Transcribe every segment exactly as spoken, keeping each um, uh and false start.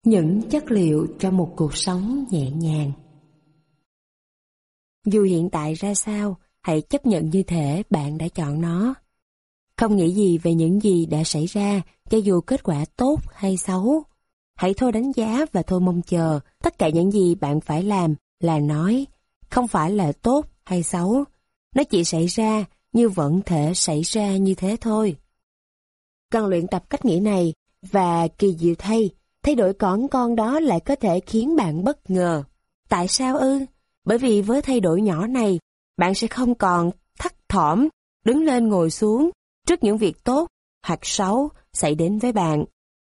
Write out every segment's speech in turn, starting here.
Những chất liệu cho một cuộc sống nhẹ nhàng. Dù hiện tại ra sao, hãy chấp nhận như thể bạn đã chọn nó. Không nghĩ gì về những gì đã xảy ra, cho dù kết quả tốt hay xấu. Hãy thôi đánh giá và thôi mong chờ. Tất cả những gì bạn phải làm là nói, không phải là tốt hay xấu. Nó chỉ xảy ra như vẫn thể xảy ra như thế thôi. Cần luyện tập cách nghĩ này, và kỳ diệu thay, thay đổi cỏn con đó lại có thể khiến bạn bất ngờ. Tại sao ư? Bởi vì với thay đổi nhỏ này, bạn sẽ không còn thấp thỏm, đứng lên ngồi xuống trước những việc tốt hoặc xấu xảy đến với bạn.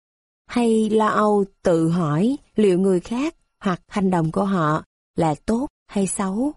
Hay lo âu tự hỏi liệu người khác hoặc hành động của họ là tốt hay xấu.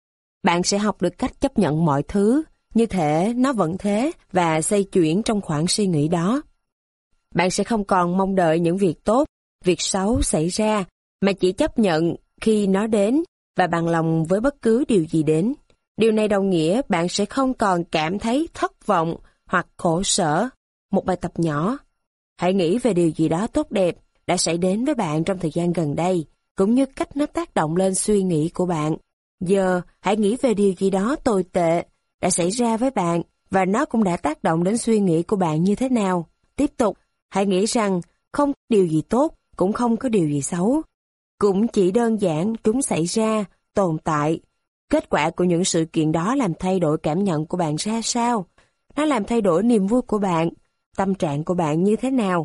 Bạn sẽ học được cách chấp nhận mọi thứ, như thể nó vẫn thế và xoay chuyển trong khoảng suy nghĩ đó. Bạn sẽ không còn mong đợi những việc tốt, việc xấu xảy ra, mà chỉ chấp nhận khi nó đến và bằng lòng với bất cứ điều gì đến. Điều này đồng nghĩa bạn sẽ không còn cảm thấy thất vọng hoặc khổ sở. Một bài tập nhỏ. Hãy nghĩ về điều gì đó tốt đẹp đã xảy đến với bạn trong thời gian gần đây, cũng như cách nó tác động lên suy nghĩ của bạn. Giờ, hãy nghĩ về điều gì đó tồi tệ đã xảy ra với bạn và nó cũng đã tác động đến suy nghĩ của bạn như thế nào. Tiếp tục, hãy nghĩ rằng không có điều gì tốt, cũng không có điều gì xấu. Cũng chỉ đơn giản chúng xảy ra, tồn tại. Kết quả của những sự kiện đó làm thay đổi cảm nhận của bạn ra sao? Nó làm thay đổi niềm vui của bạn, tâm trạng của bạn như thế nào?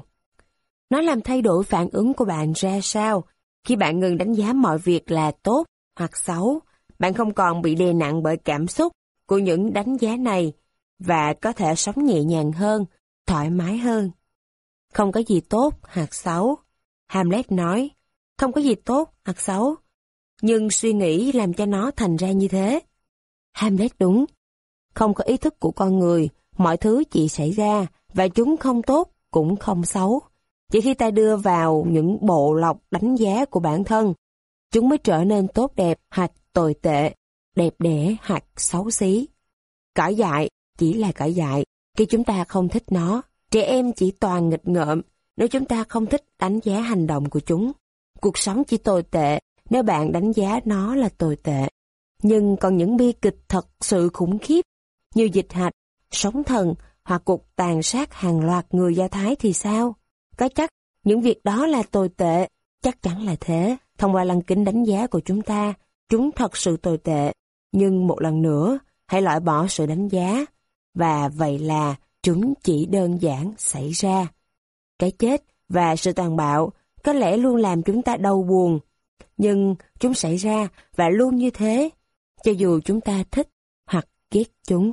Nó làm thay đổi phản ứng của bạn ra sao? Khi bạn ngừng đánh giá mọi việc là tốt hoặc xấu, bạn không còn bị đè nặng bởi cảm xúc của những đánh giá này và có thể sống nhẹ nhàng hơn, thoải mái hơn. Không có gì tốt hoặc xấu. Hamlet nói, không có gì tốt hoặc xấu, nhưng suy nghĩ làm cho nó thành ra như thế. Hamlet đúng. Không có ý thức của con người, mọi thứ chỉ xảy ra và chúng không tốt cũng không xấu. Chỉ khi ta đưa vào những bộ lọc đánh giá của bản thân, chúng mới trở nên tốt đẹp hoặc tồi tệ, đẹp đẽ hoặc xấu xí. Cỏ dại chỉ là cỏ dại khi chúng ta không thích nó. Trẻ em chỉ toàn nghịch ngợm nếu chúng ta không thích đánh giá hành động của chúng. Cuộc sống chỉ tồi tệ nếu bạn đánh giá nó là tồi tệ. Nhưng còn những bi kịch thật sự khủng khiếp như dịch hạch, sóng thần hoặc cuộc tàn sát hàng loạt người Do Thái thì sao? Có chắc những việc đó là tồi tệ? Chắc chắn là thế. Thông qua lăng kính đánh giá của chúng ta, chúng thật sự tồi tệ. Nhưng một lần nữa, hãy loại bỏ sự đánh giá. Và vậy là chúng chỉ đơn giản xảy ra. Cái chết và sự tàn bạo có lẽ luôn làm chúng ta đau buồn. Nhưng chúng xảy ra và luôn như thế, cho dù chúng ta thích hoặc ghét chúng.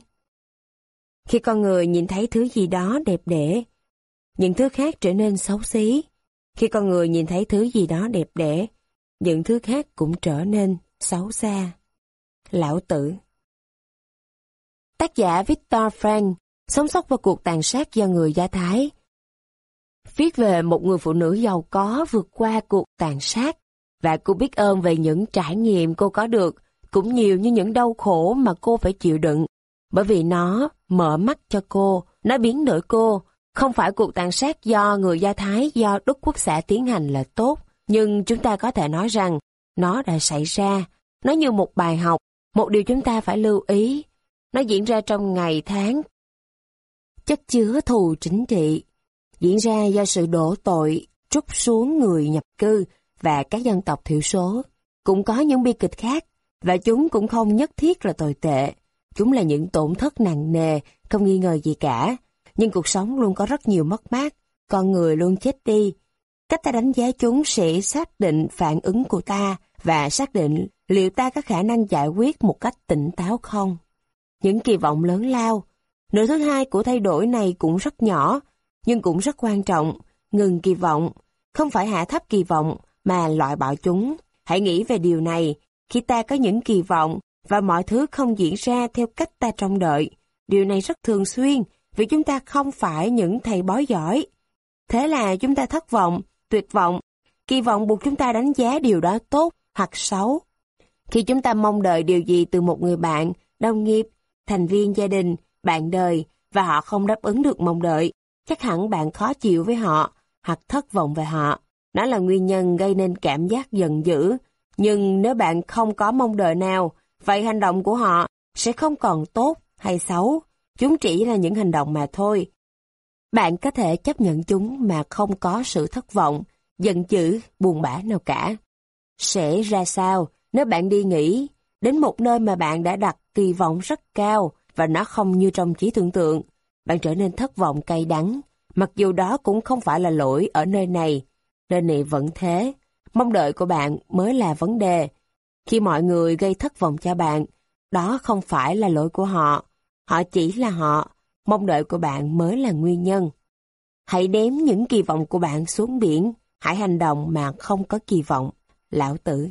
Khi con người nhìn thấy thứ gì đó đẹp đẽ, những thứ khác trở nên xấu xí. Khi con người nhìn thấy thứ gì đó đẹp đẽ, những thứ khác cũng trở nên xấu xa. Lão Tử. Tác giả Viktor Frankl sống sót vào cuộc tàn sát do người Do Thái. Viết về một người phụ nữ giàu có vượt qua cuộc tàn sát, và cô biết ơn về những trải nghiệm cô có được, cũng nhiều như những đau khổ mà cô phải chịu đựng. Bởi vì nó mở mắt cho cô, nó biến đổi cô. Không phải cuộc tàn sát do người Do Thái do Đức Quốc xã tiến hành là tốt, nhưng chúng ta có thể nói rằng nó đã xảy ra. Nó như một bài học, một điều chúng ta phải lưu ý. Nó diễn ra trong ngày tháng chất chứa thù chính trị, diễn ra do sự đổ tội trút xuống người nhập cư và các dân tộc thiểu số. Cũng có những bi kịch khác, và chúng cũng không nhất thiết là tồi tệ. Chúng là những tổn thất nặng nề, không nghi ngờ gì cả. Nhưng cuộc sống luôn có rất nhiều mất mát, con người luôn chết đi. Cách ta đánh giá chúng sẽ xác định phản ứng của ta và xác định liệu ta có khả năng giải quyết một cách tỉnh táo không. Những kỳ vọng lớn lao. Nửa thứ hai của thay đổi này cũng rất nhỏ, nhưng cũng rất quan trọng. Ngừng kỳ vọng, không phải hạ thấp kỳ vọng, mà loại bỏ chúng. Hãy nghĩ về điều này, khi ta có những kỳ vọng và mọi thứ không diễn ra theo cách ta trông đợi. Điều này rất thường xuyên, vì chúng ta không phải những thầy bói giỏi. Thế là chúng ta thất vọng, tuyệt vọng. Kỳ vọng buộc chúng ta đánh giá điều đó tốt hoặc xấu. Khi chúng ta mong đợi điều gì từ một người bạn, đồng nghiệp, thành viên gia đình, bạn đời, và họ không đáp ứng được mong đợi, chắc hẳn bạn khó chịu với họ hoặc thất vọng về họ. Nó là nguyên nhân gây nên cảm giác giận dữ. Nhưng nếu bạn không có mong đợi nào, vậy hành động của họ sẽ không còn tốt hay xấu. Chúng chỉ là những hành động mà thôi. Bạn có thể chấp nhận chúng mà không có sự thất vọng, giận dữ, buồn bã nào cả. Sẽ ra sao nếu bạn đi nghỉ đến một nơi mà bạn đã đặt kỳ vọng rất cao và nó không như trong trí tưởng tượng? Bạn trở nên thất vọng cay đắng, mặc dù đó cũng không phải là lỗi ở nơi này. Nơi này vẫn thế, mong đợi của bạn mới là vấn đề. Khi mọi người gây thất vọng cho bạn, đó không phải là lỗi của họ. Họ chỉ là họ, mong đợi của bạn mới là nguyên nhân. Hãy ném những kỳ vọng của bạn xuống biển, hãy hành động mà không có kỳ vọng. Lão Tử.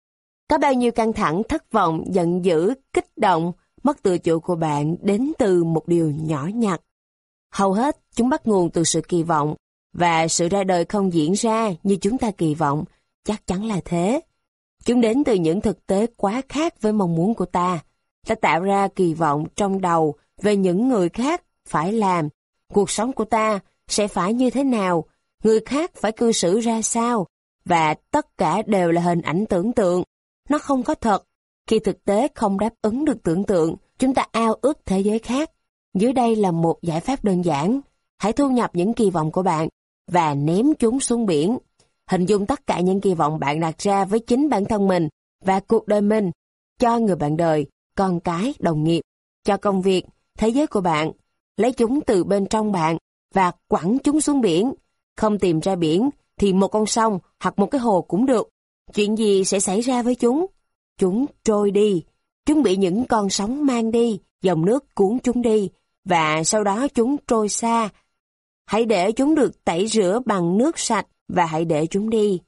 Có bao nhiêu căng thẳng, thất vọng, giận dữ, kích động, mất tự chủ của bạn đến từ một điều nhỏ nhặt. Hầu hết chúng bắt nguồn từ sự kỳ vọng, và sự ra đời không diễn ra như chúng ta kỳ vọng, chắc chắn là thế. Chúng đến từ những thực tế quá khác với mong muốn của ta. Ta tạo ra kỳ vọng trong đầu về những người khác phải làm. Cuộc sống của ta sẽ phải như thế nào, người khác phải cư xử ra sao, và tất cả đều là hình ảnh tưởng tượng. Nó không có thật. Khi thực tế không đáp ứng được tưởng tượng, chúng ta ao ước thế giới khác. Dưới đây là một giải pháp đơn giản. Hãy thu nhập những kỳ vọng của bạn và ném chúng xuống biển. Hình dung tất cả những kỳ vọng bạn đặt ra với chính bản thân mình và cuộc đời mình, cho người bạn đời, con cái, đồng nghiệp, cho công việc, thế giới của bạn. Lấy chúng từ bên trong bạn và quẳng chúng xuống biển. Không tìm ra biển thì một con sông hoặc một cái hồ cũng được. Chuyện gì sẽ xảy ra với chúng? Chúng trôi đi. Chúng bị những con sóng mang đi, dòng nước cuốn chúng đi, và sau đó chúng trôi xa. Hãy để chúng được tẩy rửa bằng nước sạch và hãy để chúng đi.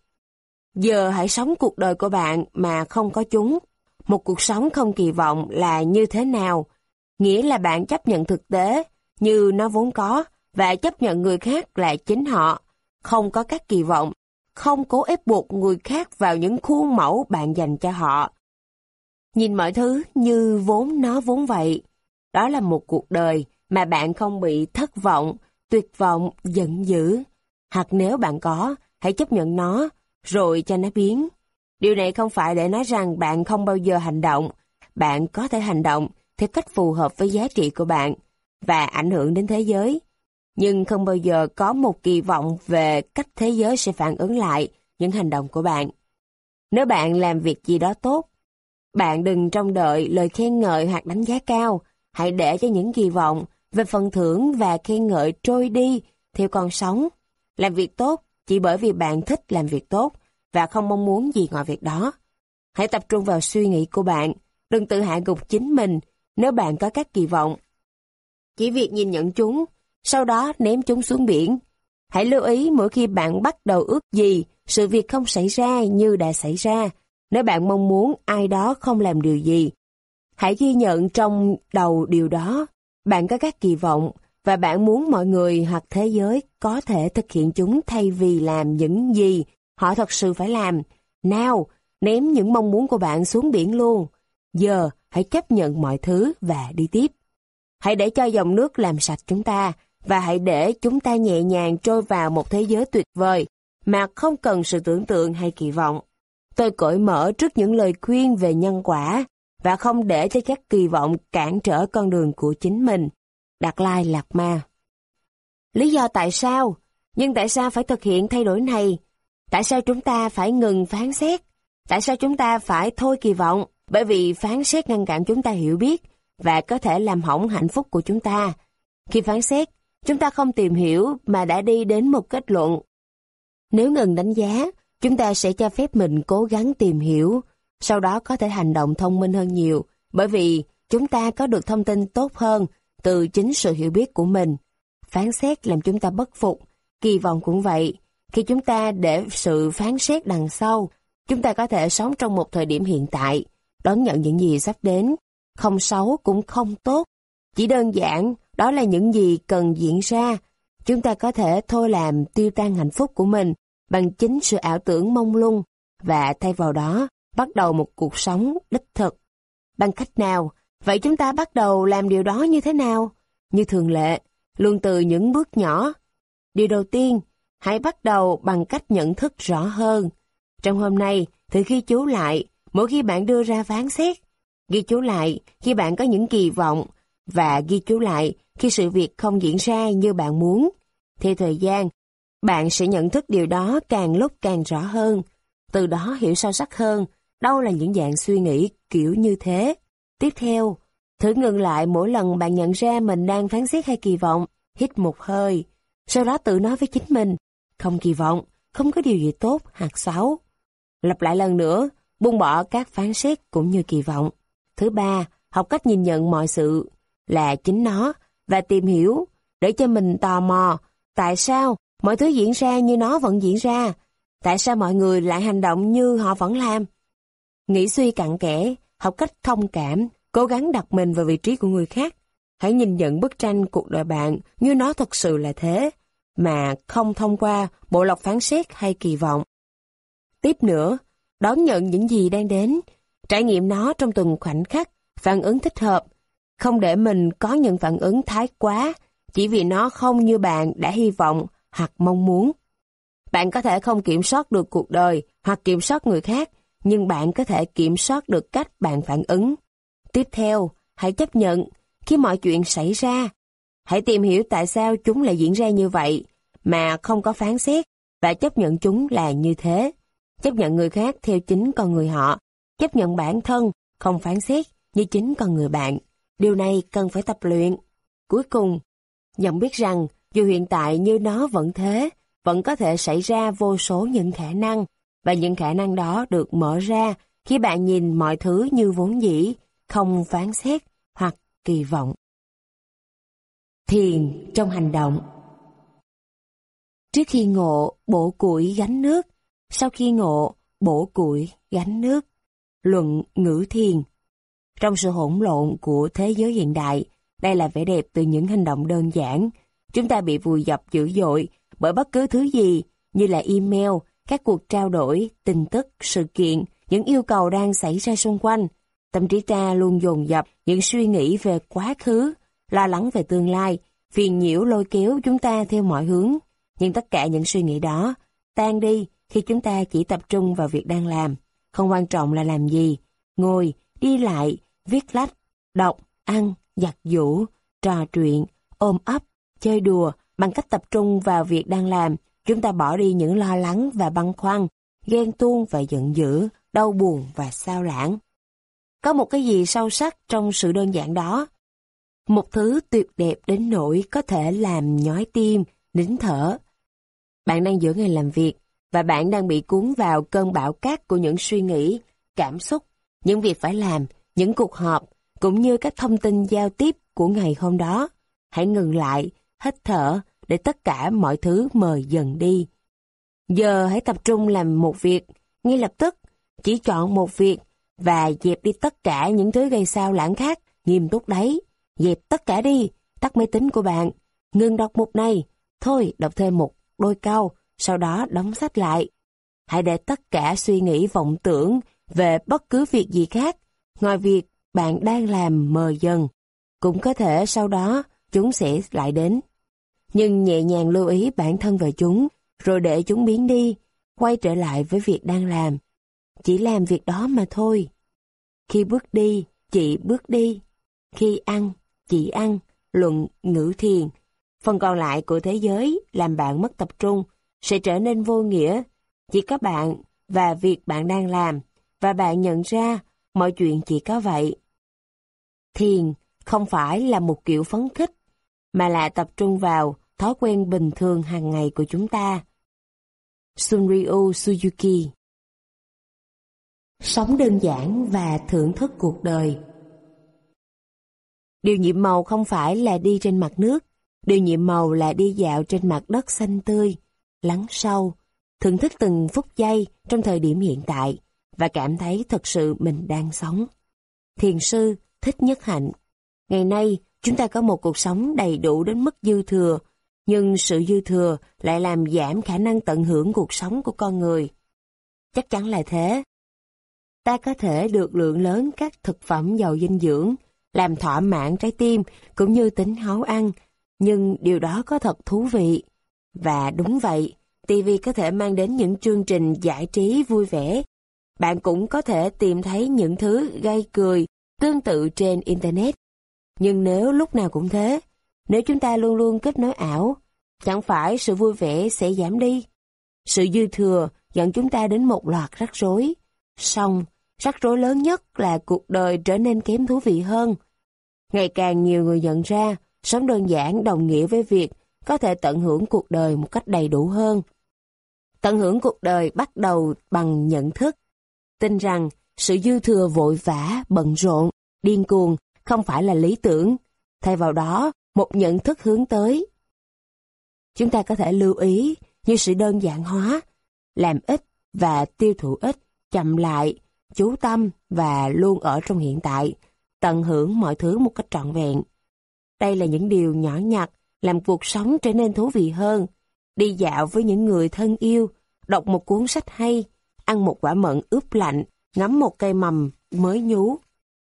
Giờ hãy sống cuộc đời của bạn mà không có chúng. Một cuộc sống không kỳ vọng là như thế nào? Nghĩa là bạn chấp nhận thực tế như nó vốn có và chấp nhận người khác là chính họ. Không có các kỳ vọng, không cố ép buộc người khác vào những khuôn mẫu bạn dành cho họ. Nhìn mọi thứ như vốn nó vốn vậy. Đó là một cuộc đời mà bạn không bị thất vọng, tuyệt vọng, giận dữ. Hoặc nếu bạn có, hãy chấp nhận nó, rồi cho nó biến. Điều này không phải để nói rằng bạn không bao giờ hành động. Bạn có thể hành động theo cách phù hợp với giá trị của bạn và ảnh hưởng đến thế giới. Nhưng không bao giờ có một kỳ vọng về cách thế giới sẽ phản ứng lại những hành động của bạn. Nếu bạn làm việc gì đó tốt, bạn đừng trông đợi lời khen ngợi hoặc đánh giá cao. Hãy để cho những kỳ vọng về phần thưởng và khen ngợi trôi đi theo con sóng. Làm việc tốt chỉ bởi vì bạn thích làm việc tốt và không mong muốn gì ngoài việc đó. Hãy tập trung vào suy nghĩ của bạn. Đừng tự hạ gục chính mình nếu bạn có các kỳ vọng. Chỉ việc nhìn nhận chúng, sau đó ném chúng xuống biển. Hãy lưu ý mỗi khi bạn bắt đầu ước gì, sự việc không xảy ra như đã xảy ra. Nếu bạn mong muốn ai đó không làm điều gì, hãy ghi nhận trong đầu điều đó. Bạn có các kỳ vọng và bạn muốn mọi người hoặc thế giới có thể thực hiện chúng thay vì làm những gì họ thật sự phải làm. Nào, ném những mong muốn của bạn xuống biển luôn. Giờ, hãy chấp nhận mọi thứ và đi tiếp. Hãy để cho dòng nước làm sạch chúng ta và hãy để chúng ta nhẹ nhàng trôi vào một thế giới tuyệt vời mà không cần sự tưởng tượng hay kỳ vọng. Tôi cởi mở trước những lời khuyên về nhân quả và không để cho các kỳ vọng cản trở con đường của chính mình. Đạt Lai Lạt Ma. Lý do tại sao? Nhưng tại sao phải thực hiện thay đổi này? Tại sao chúng ta phải ngừng phán xét? Tại sao chúng ta phải thôi kỳ vọng? Bởi vì phán xét ngăn cản chúng ta hiểu biết và có thể làm hỏng hạnh phúc của chúng ta. Khi phán xét, chúng ta không tìm hiểu mà đã đi đến một kết luận. Nếu ngừng đánh giá, chúng ta sẽ cho phép mình cố gắng tìm hiểu, sau đó có thể hành động thông minh hơn nhiều, bởi vì chúng ta có được thông tin tốt hơn từ chính sự hiểu biết của mình. Phán xét làm chúng ta bất phục, kỳ vọng cũng vậy. Khi chúng ta để sự phán xét đằng sau, chúng ta có thể sống trong một thời điểm hiện tại, đón nhận những gì sắp đến, không xấu cũng không tốt. Chỉ đơn giản, đó là những gì cần diễn ra. Chúng ta có thể thôi làm tiêu tan hạnh phúc của mình bằng chính sự ảo tưởng mông lung và thay vào đó bắt đầu một cuộc sống đích thực. Bằng cách nào? Vậy chúng ta bắt đầu làm điều đó như thế nào? Như thường lệ, luôn từ những bước nhỏ. Điều đầu tiên, Hãy bắt đầu bằng cách nhận thức rõ hơn. Trong hôm nay, thử ghi chú lại mỗi khi bạn đưa ra phán xét. Ghi chú lại khi bạn có những kỳ vọng và ghi chú lại khi sự việc không diễn ra như bạn muốn. Theo thời gian, bạn sẽ nhận thức điều đó càng lúc càng rõ hơn. Từ đó hiểu sâu sắc hơn đâu là những dạng suy nghĩ kiểu như thế. Tiếp theo, thử ngừng lại mỗi lần bạn nhận ra mình đang phán xét hay kỳ vọng. Hít một hơi, sau đó tự nói với chính mình, không kỳ vọng, không có điều gì tốt hoặc xấu. Lặp lại lần nữa, buông bỏ các phán xét cũng như kỳ vọng. Thứ ba, học cách nhìn nhận mọi sự là chính nó và tìm hiểu để cho mình tò mò tại sao mọi thứ diễn ra như nó vẫn diễn ra, tại sao mọi người lại hành động như họ vẫn làm. Nghĩ suy cặn kẽ, học cách thông cảm, cố gắng đặt mình vào vị trí của người khác. Hãy nhìn nhận bức tranh cuộc đời bạn như nó thật sự là thế, mà không thông qua bộ lọc phán xét hay kỳ vọng. Tiếp nữa, đón nhận những gì đang đến, trải nghiệm nó trong từng khoảnh khắc, phản ứng thích hợp. Không để mình có những phản ứng thái quá, chỉ vì nó không như bạn đã hy vọng hoặc mong muốn. Bạn có thể không kiểm soát được cuộc đời hoặc kiểm soát người khác, nhưng bạn có thể kiểm soát được cách bạn phản ứng. Tiếp theo, hãy chấp nhận khi mọi chuyện xảy ra. Hãy tìm hiểu tại sao chúng lại diễn ra như vậy, mà không có phán xét, và chấp nhận chúng là như thế. Chấp nhận người khác theo chính con người họ, chấp nhận bản thân, không phán xét như chính con người bạn. Điều này cần phải tập luyện. Cuối cùng, nhận biết rằng dù hiện tại như nó vẫn thế, vẫn có thể xảy ra vô số những khả năng, và những khả năng đó được mở ra khi bạn nhìn mọi thứ như vốn dĩ, không phán xét hoặc kỳ vọng. Thiền trong hành động. Trước khi ngộ, bổ củi gánh nước. Sau khi ngộ, bổ củi gánh nước. Luận ngữ thiền. Trong sự hỗn lộn của thế giới hiện đại, đây là vẻ đẹp từ những hành động đơn giản. Chúng ta bị vùi dập dữ dội bởi bất cứ thứ gì như là email, các cuộc trao đổi, tin tức, sự kiện, những yêu cầu đang xảy ra xung quanh. Tâm trí ta luôn dồn dập những suy nghĩ về quá khứ, lo lắng về tương lai, phiền nhiễu lôi kéo chúng ta theo mọi hướng. Nhưng tất cả những suy nghĩ đó tan đi khi chúng ta chỉ tập trung vào việc đang làm. Không quan trọng là làm gì, ngồi, đi lại, viết lách, đọc, ăn, giặt giũ, trò chuyện, ôm ấp, chơi đùa. Bằng cách tập trung vào việc đang làm, chúng ta bỏ đi những lo lắng và băn khoăn, ghen tuông và giận dữ, đau buồn và xao lãng. Có một cái gì sâu sắc trong sự đơn giản đó. Một thứ tuyệt đẹp đến nỗi có thể làm nhói tim, nín thở. Bạn đang giữa ngày làm việc, và bạn đang bị cuốn vào cơn bão cát của những suy nghĩ, cảm xúc, những việc phải làm, những cuộc họp, cũng như các thông tin giao tiếp của ngày hôm đó. Hãy ngừng lại, hít thở, để tất cả mọi thứ mời dần đi. Giờ hãy tập trung làm một việc, ngay lập tức, chỉ chọn một việc, và dẹp đi tất cả những thứ gây xao lãng khác, nghiêm túc đấy. Dẹp tất cả đi, tắt máy tính của bạn, ngừng đọc mục này, thôi đọc thêm một đôi câu, sau đó đóng sách lại. Hãy để tất cả suy nghĩ vọng tưởng về bất cứ việc gì khác, ngoài việc bạn đang làm mờ dần. Cũng có thể sau đó chúng sẽ lại đến. Nhưng nhẹ nhàng lưu ý bản thân về chúng, rồi để chúng biến đi, quay trở lại với việc đang làm. Chỉ làm việc đó mà thôi. Khi bước đi, chỉ bước đi. Khi ăn, chỉ ăn. Luận ngữ thiền. Phần còn lại của thế giới làm bạn mất tập trung, sẽ trở nên vô nghĩa. Chỉ có bạn và việc bạn đang làm, và bạn nhận ra mọi chuyện chỉ có vậy. Thiền không phải là một kiểu phấn khích, mà là tập trung vào thói quen bình thường hàng ngày của chúng ta. Shunryu Suzuki. Sống đơn giản và thưởng thức cuộc đời. Điều nhiệm màu không phải là đi trên mặt nước, điều nhiệm màu là đi dạo trên mặt đất xanh tươi, lắng sâu, thưởng thức từng phút giây trong thời điểm hiện tại và cảm thấy thật sự mình đang sống. Thiền sư Thích Nhất Hạnh. Ngày nay, chúng ta có một cuộc sống đầy đủ đến mức dư thừa, nhưng sự dư thừa lại làm giảm khả năng tận hưởng cuộc sống của con người. Chắc chắn là thế. Ta có thể được lượng lớn các thực phẩm giàu dinh dưỡng, làm thỏa mãn trái tim cũng như tính háu ăn, nhưng điều đó có thật thú vị. Và đúng vậy, ti vi có thể mang đến những chương trình giải trí vui vẻ. Bạn cũng có thể tìm thấy những thứ gây cười tương tự trên Internet. Nhưng nếu lúc nào cũng thế, nếu chúng ta luôn luôn kết nối ảo, chẳng phải sự vui vẻ sẽ giảm đi. Sự dư thừa dẫn chúng ta đến một loạt rắc rối. Song, rắc rối lớn nhất là cuộc đời trở nên kém thú vị hơn. Ngày càng nhiều người nhận ra, sống đơn giản đồng nghĩa với việc có thể tận hưởng cuộc đời một cách đầy đủ hơn. Tận hưởng cuộc đời bắt đầu bằng nhận thức. Tin rằng sự dư thừa vội vã, bận rộn, điên cuồng không phải là lý tưởng. Thay vào đó, một nhận thức hướng tới. Chúng ta có thể lưu ý như sự đơn giản hóa, làm ít và tiêu thụ ít, chậm lại, chú tâm và luôn ở trong hiện tại, tận hưởng mọi thứ một cách trọn vẹn. Đây là những điều nhỏ nhặt làm cuộc sống trở nên thú vị hơn. Đi dạo với những người thân yêu, đọc một cuốn sách hay, ăn một quả mận ướp lạnh, ngắm một cây mầm mới nhú.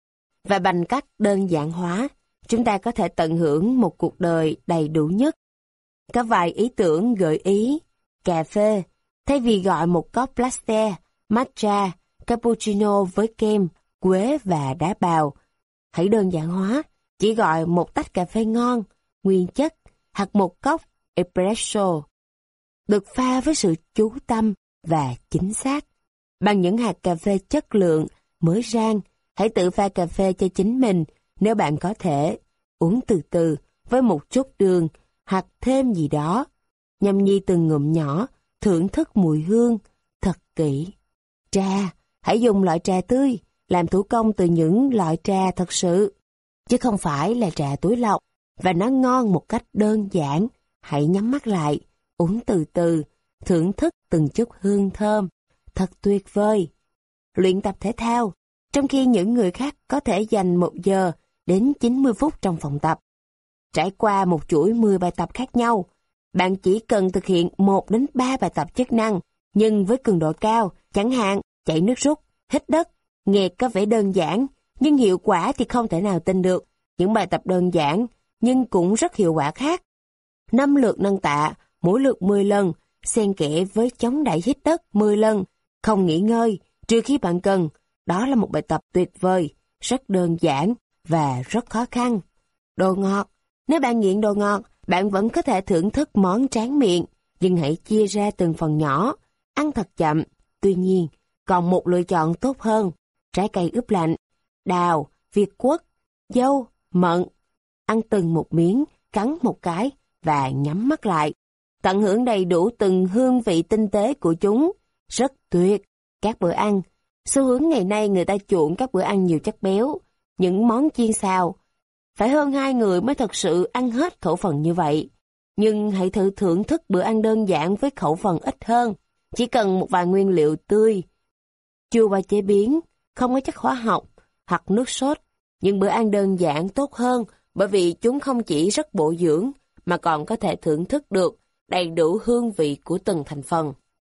Và bằng cách đơn giản hóa, chúng ta có thể tận hưởng một cuộc đời đầy đủ nhất. Có vài ý tưởng gợi ý. Cà phê, thay vì gọi một cốc latte, matcha, cappuccino với kem, quế và đá bào, hãy đơn giản hóa, chỉ gọi một tách cà phê ngon, nguyên chất, hoặc một cốc espresso, được pha với sự chú tâm và chính xác. Bằng những hạt cà phê chất lượng, mới rang, hãy tự pha cà phê cho chính mình nếu bạn có thể. Uống từ từ, với một chút đường, hoặc thêm gì đó. Nhâm nhi từng ngụm nhỏ, thưởng thức mùi hương, thật kỹ. Trà, hãy dùng loại trà tươi, làm thủ công từ những loại trà thật sự, chứ không phải là trà túi lọc, và nó ngon một cách đơn giản. Hãy nhắm mắt lại, uống từ từ, thưởng thức từng chút hương thơm, thật tuyệt vời. Luyện tập thể thao, trong khi những người khác có thể dành một giờ đến chín mươi phút trong phòng tập. Trải qua một chuỗi mười bài tập khác nhau, bạn chỉ cần thực hiện một đến ba bài tập chức năng, nhưng với cường độ cao, chẳng hạn chạy nước rút, hít đất. Nghe có vẻ đơn giản, nhưng hiệu quả thì không thể nào tin được. Những bài tập đơn giản, nhưng cũng rất hiệu quả khác. Năm lượt nâng tạ, mỗi lượt mười lần, xen kẽ với chống đẩy hít đất mười lần, không nghỉ ngơi, trừ khi bạn cần. Đó là một bài tập tuyệt vời, rất đơn giản và rất khó khăn. Đồ ngọt, nếu bạn nghiện đồ ngọt, bạn vẫn có thể thưởng thức món tráng miệng, nhưng hãy chia ra từng phần nhỏ, ăn thật chậm. Tuy nhiên, còn một lựa chọn tốt hơn, trái cây ướp lạnh, đào, việt quất, dâu, mận. Ăn từng một miếng, cắn một cái và nhắm mắt lại. Tận hưởng đầy đủ từng hương vị tinh tế của chúng. Rất tuyệt. Các bữa ăn. Xu hướng ngày nay người ta chuộng các bữa ăn nhiều chất béo, những món chiên xào. Phải hơn hai người mới thật sự ăn hết khẩu phần như vậy. Nhưng hãy thử thưởng thức bữa ăn đơn giản với khẩu phần ít hơn. Chỉ cần một vài nguyên liệu tươi, chưa qua chế biến, không có chất hóa học hoặc nước sốt. Nhưng bữa ăn đơn giản tốt hơn bởi vì chúng không chỉ rất bổ dưỡng mà còn có thể thưởng thức được đầy đủ hương vị của từng thành phần.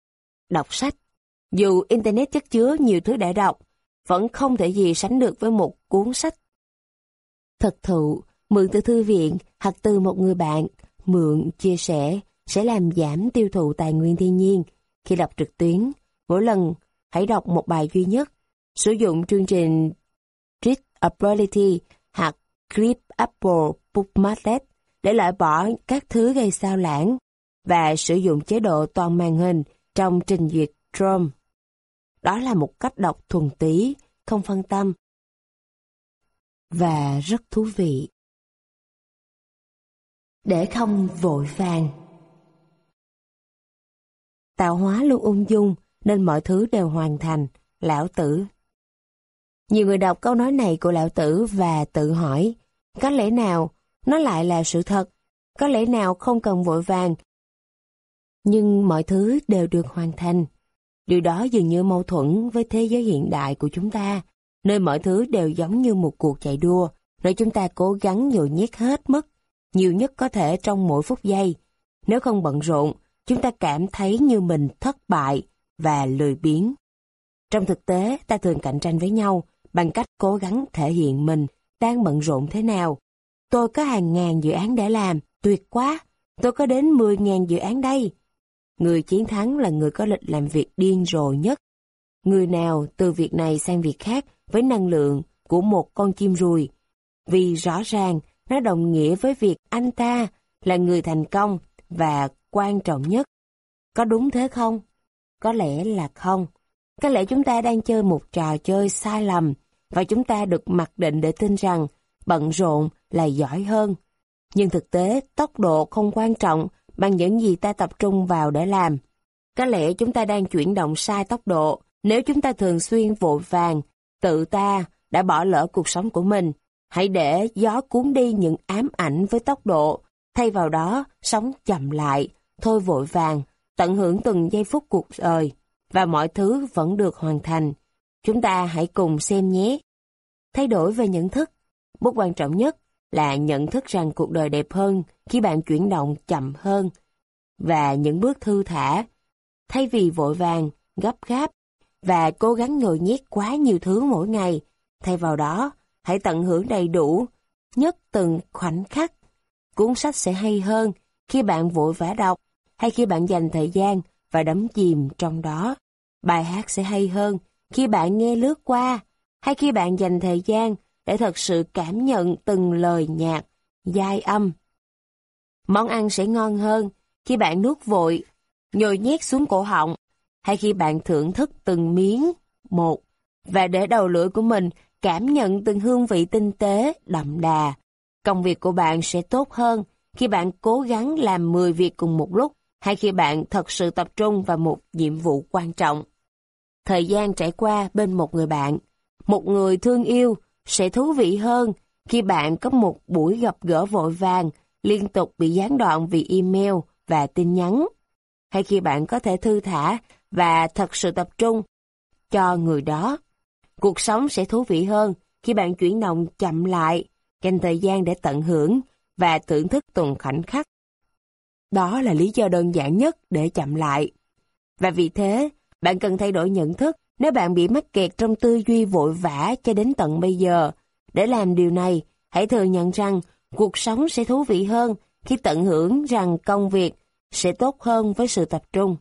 Đọc sách. Dù Internet chất chứa nhiều thứ để đọc, vẫn không thể gì sánh được với một cuốn sách thực thụ, mượn từ thư viện hoặc từ một người bạn. Mượn, chia sẻ sẽ làm giảm tiêu thụ tài nguyên thiên nhiên. Khi đọc trực tuyến, mỗi lần hãy đọc một bài duy nhất. Sử dụng chương trình Readability hoặc Clip Apple Bookmark để loại bỏ các thứ gây sao lãng và sử dụng chế độ toàn màn hình trong trình duyệt Chrome. Đó là một cách đọc thuần túy, không phân tâm và rất thú vị. Để không vội vàng. Tạo hóa luôn ung dung nên mọi thứ đều hoàn thành. Lão Tử. Nhiều người đọc câu nói này của Lão Tử và tự hỏi, có lẽ nào nó lại là sự thật, có lẽ nào không cần vội vàng, nhưng mọi thứ đều được hoàn thành. Điều đó dường như mâu thuẫn với thế giới hiện đại của chúng ta, nơi mọi thứ đều giống như một cuộc chạy đua, nơi chúng ta cố gắng nhồi nhét hết mức, nhiều nhất có thể trong mỗi phút giây. Nếu không bận rộn, chúng ta cảm thấy như mình thất bại và lười biếng. Trong thực tế, ta thường cạnh tranh với nhau bằng cách cố gắng thể hiện mình đang bận rộn thế nào. Tôi có hàng ngàn dự án để làm, tuyệt quá, tôi có đến mười ngàn dự án đây. người chiến thắng là người có lịch làm việc điên rồ nhất. Người nào từ việc này sang việc khác với năng lượng của một con chim ruồi, vì rõ ràng nó đồng nghĩa với việc anh ta là người thành công và quan trọng nhất. Có đúng thế không? Có lẽ là không. Có lẽ chúng ta đang chơi một trò chơi sai lầm và chúng ta được mặc định để tin rằng bận rộn là giỏi hơn. Nhưng thực tế, tốc độ không quan trọng bằng những gì ta tập trung vào để làm. Có lẽ chúng ta đang chuyển động sai tốc độ nếu chúng ta thường xuyên vội vàng, tự ta đã bỏ lỡ cuộc sống của mình. Hãy để gió cuốn đi những ám ảnh với tốc độ, thay vào đó sống chậm lại, thôi vội vàng, tận hưởng từng giây phút cuộc đời, và mọi thứ vẫn được hoàn thành. Chúng ta hãy cùng xem nhé. Thay đổi về nhận thức. Bước quan trọng nhất là nhận thức rằng cuộc đời đẹp hơn khi bạn chuyển động chậm hơn, và những bước thư thả, thay vì vội vàng, gấp gáp, và cố gắng nhồi nhét quá nhiều thứ mỗi ngày. Thay vào đó, hãy tận hưởng đầy đủ nhất từng khoảnh khắc. Cuốn sách sẽ hay hơn khi bạn vội vã đọc, hay khi bạn dành thời gian và đắm chìm trong đó. Bài hát sẽ hay hơn khi bạn nghe lướt qua, hay khi bạn dành thời gian để thật sự cảm nhận từng lời nhạc, giai âm. Món ăn sẽ ngon hơn khi bạn nuốt vội, nhồi nhét xuống cổ họng, hay khi bạn thưởng thức từng miếng một, và để đầu lưỡi của mình cảm nhận từng hương vị tinh tế, đậm đà. Công việc của bạn sẽ tốt hơn khi bạn cố gắng làm mười việc cùng một lúc, hay khi bạn thật sự tập trung vào một nhiệm vụ quan trọng. Thời gian trải qua bên một người bạn, một người thương yêu sẽ thú vị hơn khi bạn có một buổi gặp gỡ vội vàng, liên tục bị gián đoạn vì email và tin nhắn, hay khi bạn có thể thư thả và thật sự tập trung cho người đó. Cuộc sống sẽ thú vị hơn khi bạn chuyển động chậm lại, dành thời gian để tận hưởng và thưởng thức từng khoảnh khắc. Đó là lý do đơn giản nhất để chậm lại. Và vì thế, bạn cần thay đổi nhận thức nếu bạn bị mắc kẹt trong tư duy vội vã cho đến tận bây giờ. Để làm điều này, hãy thừa nhận rằng cuộc sống sẽ thú vị hơn khi tận hưởng rằng công việc sẽ tốt hơn với sự tập trung.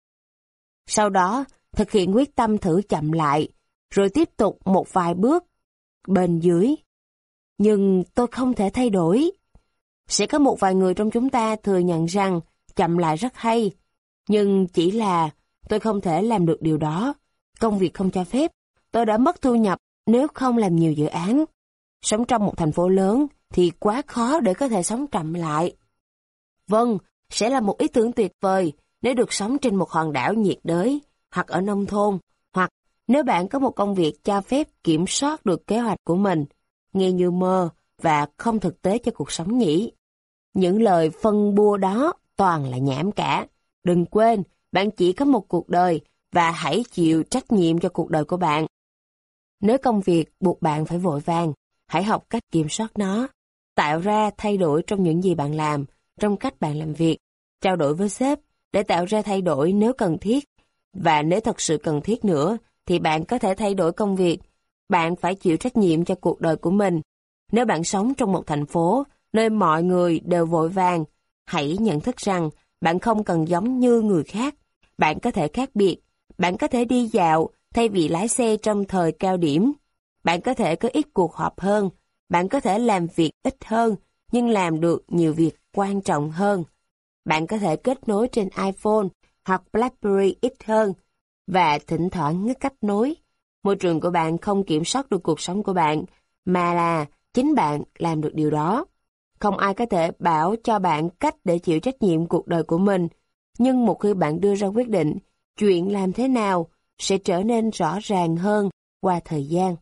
Sau đó, thực hiện quyết tâm thử chậm lại, rồi tiếp tục một vài bước bên dưới. Nhưng tôi không thể thay đổi. Sẽ có một vài người trong chúng ta thừa nhận rằng chậm lại rất hay, nhưng chỉ là tôi không thể làm được điều đó. Công việc không cho phép, tôi đã mất thu nhập nếu không làm nhiều dự án. Sống trong một thành phố lớn thì quá khó để có thể sống chậm lại. Vâng, sẽ là một ý tưởng tuyệt vời nếu được sống trên một hòn đảo nhiệt đới, hoặc ở nông thôn, hoặc nếu bạn có một công việc cho phép kiểm soát được kế hoạch của mình. Nghe như mơ và không thực tế cho cuộc sống nhỉ. Những lời phân bua đó toàn là nhảm cả. Đừng quên, bạn chỉ có một cuộc đời và hãy chịu trách nhiệm cho cuộc đời của bạn. Nếu công việc buộc bạn phải vội vàng, hãy học cách kiểm soát nó. Tạo ra thay đổi trong những gì bạn làm, trong cách bạn làm việc. Trao đổi với sếp để tạo ra thay đổi nếu cần thiết. Và nếu thật sự cần thiết nữa, thì bạn có thể thay đổi công việc. Bạn phải chịu trách nhiệm cho cuộc đời của mình. Nếu bạn sống trong một thành phố nơi mọi người đều vội vàng, hãy nhận thức rằng bạn không cần giống như người khác. Bạn có thể khác biệt. Bạn có thể đi dạo thay vì lái xe trong thời cao điểm. Bạn có thể có ít cuộc họp hơn. Bạn có thể làm việc ít hơn, nhưng làm được nhiều việc quan trọng hơn. Bạn có thể kết nối trên iPhone hoặc BlackBerry ít hơn, và thỉnh thoảng ngắt kết nối. Môi trường của bạn không kiểm soát được cuộc sống của bạn, mà là chính bạn làm được điều đó. Không ai có thể bảo cho bạn cách để chịu trách nhiệm cuộc đời của mình, nhưng một khi bạn đưa ra quyết định, chuyện làm thế nào sẽ trở nên rõ ràng hơn qua thời gian.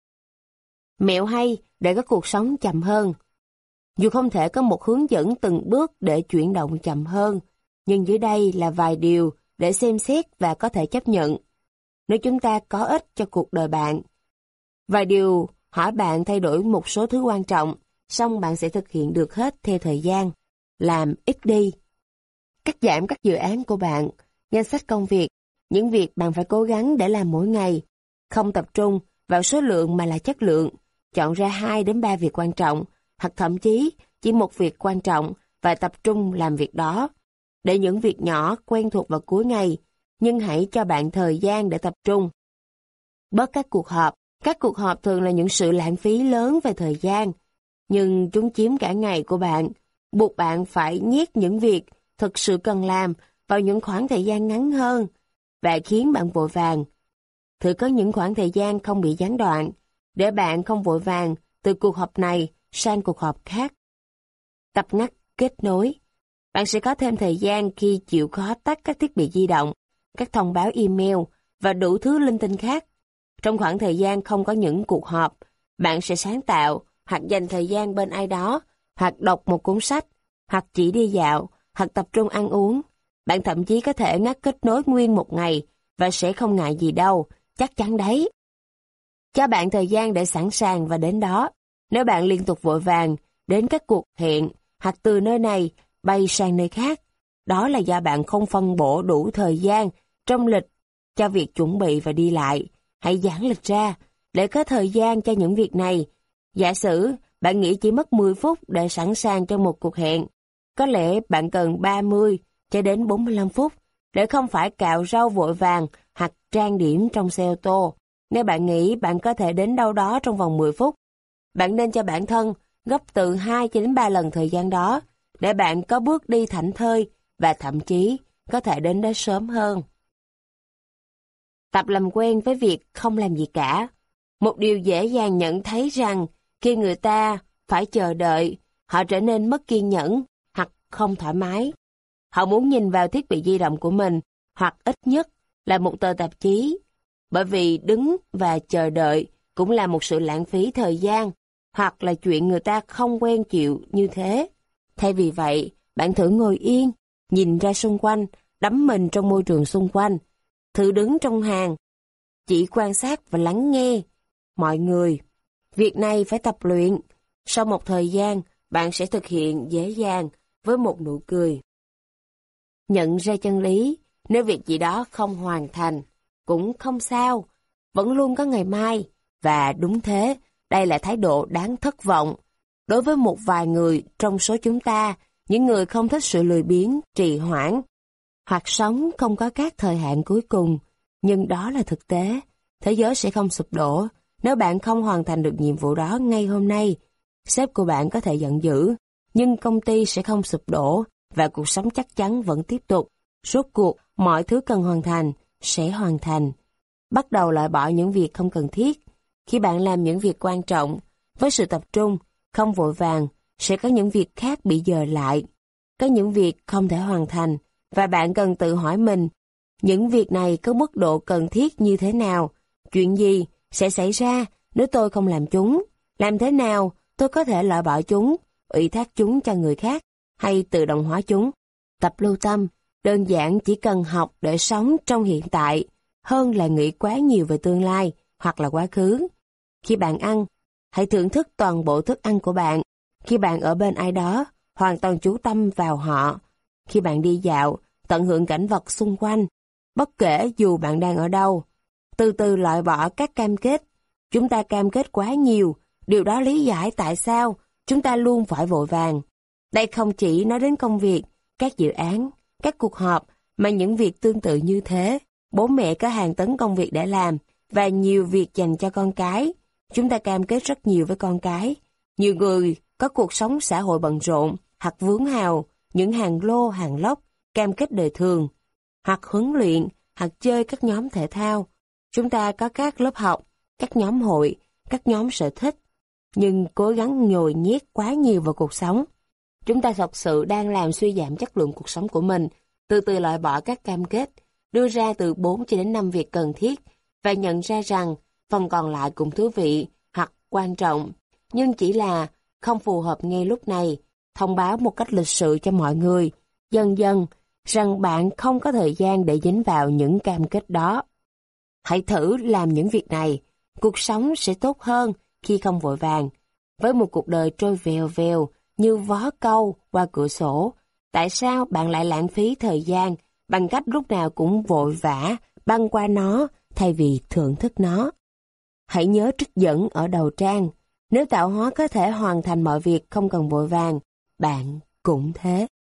Mẹo hay để có cuộc sống chậm hơn. Dù không thể có một hướng dẫn từng bước để chuyển động chậm hơn, nhưng dưới đây là vài điều để xem xét và có thể chấp nhận. Nếu chúng ta có ích cho cuộc đời bạn, vài điều hỏi bạn thay đổi một số thứ quan trọng, xong bạn sẽ thực hiện được hết theo thời gian. Làm ít đi. Cắt giảm các dự án của bạn, danh sách công việc, những việc bạn phải cố gắng để làm mỗi ngày. Không tập trung vào số lượng mà là chất lượng. Chọn ra hai đến ba việc quan trọng, hoặc thậm chí chỉ một việc quan trọng và tập trung làm việc đó. để những việc nhỏ quen thuộc vào cuối ngày, nhưng hãy cho bạn thời gian để tập trung. Bớt các cuộc họp. Các cuộc họp thường là những sự lãng phí lớn về thời gian, nhưng chúng chiếm cả ngày của bạn, buộc bạn phải nhét những việc thực sự cần làm vào những khoảng thời gian ngắn hơn và khiến bạn vội vàng. Thử có những khoảng thời gian không bị gián đoạn, để bạn không vội vàng từ cuộc họp này sang cuộc họp khác. Tập ngắt kết nối. Bạn sẽ có thêm thời gian khi chịu khó tắt các thiết bị di động, các thông báo email và đủ thứ linh tinh khác. Trong khoảng thời gian không có những cuộc họp, bạn sẽ sáng tạo hoặc dành thời gian bên ai đó, hoặc đọc một cuốn sách, hoặc chỉ đi dạo, hoặc tập trung ăn uống. Bạn thậm chí có thể ngắt kết nối nguyên một ngày và sẽ không ngại gì đâu, chắc chắn đấy. Cho bạn thời gian để sẵn sàng và đến đó. Nếu bạn liên tục vội vàng đến các cuộc hẹn hoặc từ nơi này bay sang nơi khác, đó là do bạn không phân bổ đủ thời gian trong lịch cho việc chuẩn bị và đi lại. Hãy giãn lịch ra để có thời gian cho những việc này. Giả sử bạn nghĩ chỉ mất mười phút để sẵn sàng cho một cuộc hẹn, có lẽ bạn cần ba mươi cho đến bốn mươi lăm phút để không phải cạo râu vội vàng hoặc trang điểm trong xe ô tô. Nếu bạn nghĩ bạn có thể đến đâu đó trong vòng mười phút, bạn nên cho bản thân gấp từ hai cho đến ba lần thời gian đó để bạn có bước đi thảnh thơi và thậm chí có thể đến đó sớm hơn. Tập làm quen với việc không làm gì cả. Một điều dễ dàng nhận thấy rằng khi người ta phải chờ đợi, họ trở nên mất kiên nhẫn hoặc không thoải mái. Họ muốn nhìn vào thiết bị di động của mình hoặc ít nhất là một tờ tạp chí, bởi vì đứng và chờ đợi cũng là một sự lãng phí thời gian hoặc là chuyện người ta không quen chịu như thế. Thay vì vậy, bạn thử ngồi yên, nhìn ra xung quanh, đắm mình trong môi trường xung quanh. Thử đứng trong hàng, chỉ quan sát và lắng nghe mọi người. Việc này phải tập luyện. Sau một thời gian, bạn sẽ thực hiện dễ dàng với một nụ cười. Nhận ra chân lý, nếu việc gì đó không hoàn thành, cũng không sao, vẫn luôn có ngày mai. Và đúng thế, đây là thái độ đáng thất vọng. Đối với một vài người trong số chúng ta, những người không thích sự lười biếng, trì hoãn, hoặc sống không có các thời hạn cuối cùng. Nhưng đó là thực tế. Thế giới sẽ không sụp đổ nếu bạn không hoàn thành được nhiệm vụ đó ngay hôm nay. Sếp của bạn có thể giận dữ, nhưng công ty sẽ không sụp đổ và cuộc sống chắc chắn vẫn tiếp tục. Rốt cuộc, mọi thứ cần hoàn thành sẽ hoàn thành. Bắt đầu loại bỏ những việc không cần thiết. Khi bạn làm những việc quan trọng, với sự tập trung, không vội vàng, sẽ có những việc khác bị dời lại. Có những việc không thể hoàn thành, và bạn cần tự hỏi mình, những việc này có mức độ cần thiết như thế nào? Chuyện gì sẽ xảy ra nếu tôi không làm chúng? Làm thế nào tôi có thể loại bỏ chúng, ủy thác chúng cho người khác, hay tự động hóa chúng? Tập lưu tâm, đơn giản chỉ cần học để sống trong hiện tại, hơn là nghĩ quá nhiều về tương lai hoặc là quá khứ. Khi bạn ăn, hãy thưởng thức toàn bộ thức ăn của bạn. Khi bạn ở bên ai đó, hoàn toàn chú tâm vào họ. Khi bạn đi dạo, tận hưởng cảnh vật xung quanh, bất kể dù bạn đang ở đâu. Từ từ loại bỏ các cam kết. Chúng ta cam kết quá nhiều, điều đó lý giải tại sao chúng ta luôn phải vội vàng. Đây không chỉ nói đến công việc, các dự án, các cuộc họp, mà những việc tương tự như thế. Bố mẹ có hàng tấn công việc để làm, và nhiều việc dành cho con cái. Chúng ta cam kết rất nhiều với con cái. Nhiều người có cuộc sống xã hội bận rộn, hoặc vướng hào, những hàng lô, hàng lốc, cam kết đời thường, hoặc huấn luyện, hoặc chơi các nhóm thể thao. Chúng ta có các lớp học, các nhóm hội, các nhóm sở thích, nhưng cố gắng nhồi nhét quá nhiều vào cuộc sống. Chúng ta thật sự đang làm suy giảm chất lượng cuộc sống của mình, từ từ loại bỏ các cam kết, đưa ra từ bốn cho đến năm việc cần thiết, và nhận ra rằng phần còn lại cũng thú vị hoặc quan trọng, nhưng chỉ là không phù hợp ngay lúc này. Thông báo một cách lịch sự cho mọi người, dần dần, rằng bạn không có thời gian để dính vào những cam kết đó. Hãy thử làm những việc này, cuộc sống sẽ tốt hơn khi không vội vàng. Với một cuộc đời trôi vèo vèo như vó câu qua cửa sổ, tại sao bạn lại lãng phí thời gian bằng cách lúc nào cũng vội vã băng qua nó thay vì thưởng thức nó? Hãy nhớ trích dẫn ở đầu trang, nếu tạo hóa có thể hoàn thành mọi việc không cần vội vàng, bạn cũng thế.